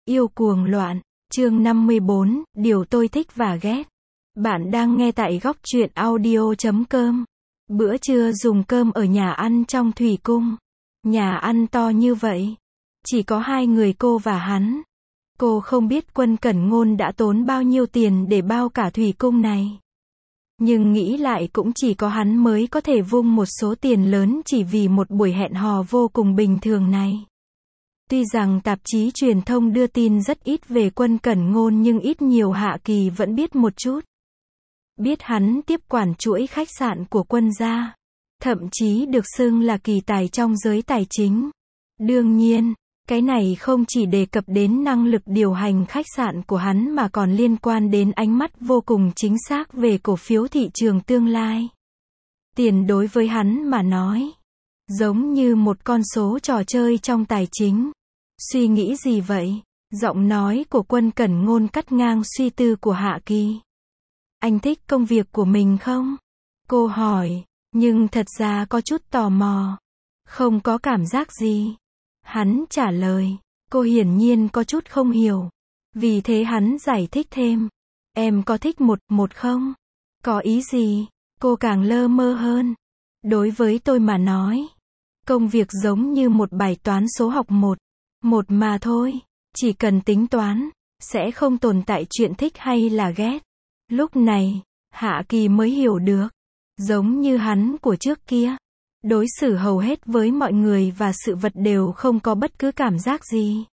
Yêu cuồng loạn, chương 54, điều tôi thích và ghét. Bạn đang nghe tại góc truyện audio.com. Bữa trưa dùng cơm ở nhà ăn trong thủy cung. Nhà ăn to như vậy. Chỉ có hai người cô và hắn. Cô không biết Quân Cẩn Ngôn đã tốn bao nhiêu tiền để bao cả thủy cung này. Nhưng nghĩ lại cũng chỉ có hắn mới có thể vung một số tiền lớn chỉ vì một buổi hẹn hò vô cùng bình thường này. Tuy rằng tạp chí truyền thông đưa tin rất ít về Quân Cẩn Ngôn nhưng ít nhiều Hạ Kỳ vẫn biết một chút. Biết hắn tiếp quản chuỗi khách sạn của Quân gia. Thậm chí được xưng là kỳ tài trong giới tài chính. Đương nhiên, cái này không chỉ đề cập đến năng lực điều hành khách sạn của hắn mà còn liên quan đến ánh mắt vô cùng chính xác về cổ phiếu thị trường tương lai. Tiền đối với hắn mà nói, giống như một con số trò chơi trong tài chính. Suy nghĩ gì vậy? Giọng nói của Quân Cẩn Ngôn cắt ngang suy tư của Hạ Kỳ. Anh thích công việc của mình không? Cô hỏi, nhưng thật ra có chút tò mò. Không có cảm giác gì. Hắn trả lời, cô hiển nhiên có chút không hiểu. Vì thế hắn giải thích thêm. Em có thích một không? Có ý gì? Cô càng lơ mơ hơn. Đối với tôi mà nói, công việc giống như một bài toán số học một mà thôi. Chỉ cần tính toán, sẽ không tồn tại chuyện thích hay là ghét. Lúc này, Hạ Kỳ mới hiểu được. Giống như hắn của trước kia. Đối xử hầu hết với mọi người và sự vật đều không có bất cứ cảm giác gì.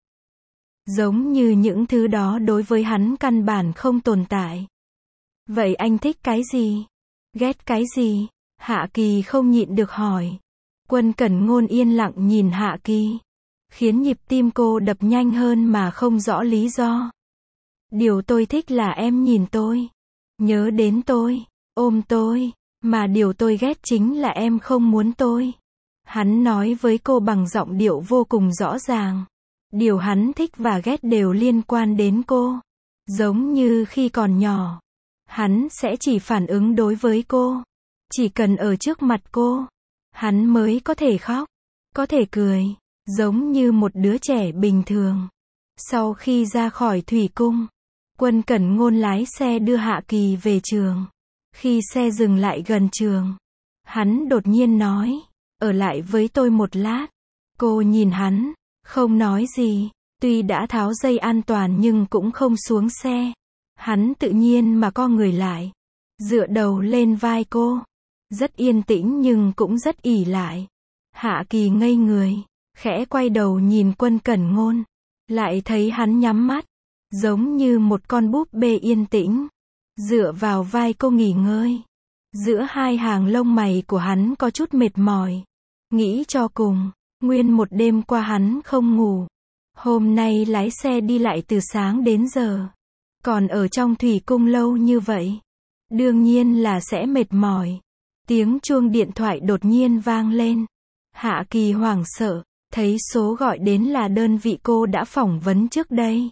Giống như những thứ đó đối với hắn căn bản không tồn tại. Vậy anh thích cái gì? Ghét cái gì? Hạ Kỳ không nhịn được hỏi. Quân Cẩn Ngôn yên lặng nhìn Hạ Kỳ. Khiến nhịp tim cô đập nhanh hơn mà không rõ lý do. Điều tôi thích là em nhìn tôi. Nhớ đến tôi. Ôm tôi. Mà điều tôi ghét chính là em không muốn tôi. Hắn nói với cô bằng giọng điệu vô cùng rõ ràng. Điều hắn thích và ghét đều liên quan đến cô. Giống như khi còn nhỏ. Hắn sẽ chỉ phản ứng đối với cô. Chỉ cần ở trước mặt cô. Hắn mới có thể khóc. Có thể cười. Giống như một đứa trẻ bình thường. Sau khi ra khỏi thủy cung, Quân Cẩn Ngôn lái xe đưa Hạ Kỳ về trường. Khi xe dừng lại gần trường, hắn đột nhiên nói, ở lại với tôi một lát. Cô nhìn hắn, không nói gì. Tuy đã tháo dây an toàn nhưng cũng không xuống xe. Hắn tự nhiên mà co người lại, dựa đầu lên vai cô. Rất yên tĩnh nhưng cũng rất ỷ lại. Hạ Kỳ ngây người. Khẽ quay đầu nhìn Quân Cẩn Ngôn. Lại thấy hắn nhắm mắt. Giống như một con búp bê yên tĩnh. Dựa vào vai cô nghỉ ngơi. Giữa hai hàng lông mày của hắn có chút mệt mỏi. Nghĩ cho cùng, nguyên một đêm qua hắn không ngủ. Hôm nay lái xe đi lại từ sáng đến giờ. Còn ở trong thủy cung lâu như vậy. Đương nhiên là sẽ mệt mỏi. Tiếng chuông điện thoại đột nhiên vang lên. Hạ Kỳ hoảng sợ. Thấy số gọi đến là đơn vị cô đã phỏng vấn trước đây.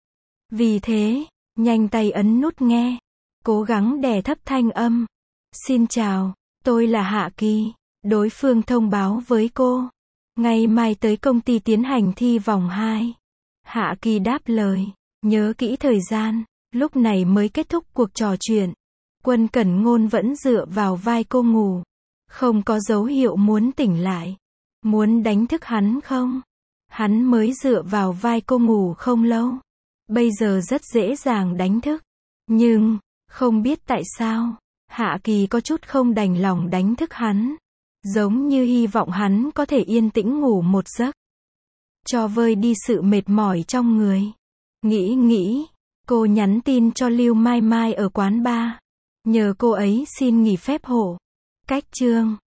Vì thế, nhanh tay ấn nút nghe. Cố gắng đè thấp thanh âm. Xin chào, tôi là Hạ Kỳ. Đối phương thông báo với cô. Ngày mai tới công ty tiến hành thi vòng 2. Hạ Kỳ đáp lời. Nhớ kỹ thời gian. Lúc này mới kết thúc cuộc trò chuyện. Quân Cẩn Ngôn vẫn dựa vào vai cô ngủ. Không có dấu hiệu muốn tỉnh lại. Muốn đánh thức hắn không? Hắn mới dựa vào vai cô ngủ không lâu. Bây giờ rất dễ dàng đánh thức. Nhưng, không biết tại sao, Hạ Kỳ có chút không đành lòng đánh thức hắn. Giống như hy vọng hắn có thể yên tĩnh ngủ một giấc. Cho vơi đi sự mệt mỏi trong người. Nghĩ, cô nhắn tin cho Lưu Mai Mai ở quán bar. Nhờ cô ấy xin nghỉ phép hộ. Cách chương.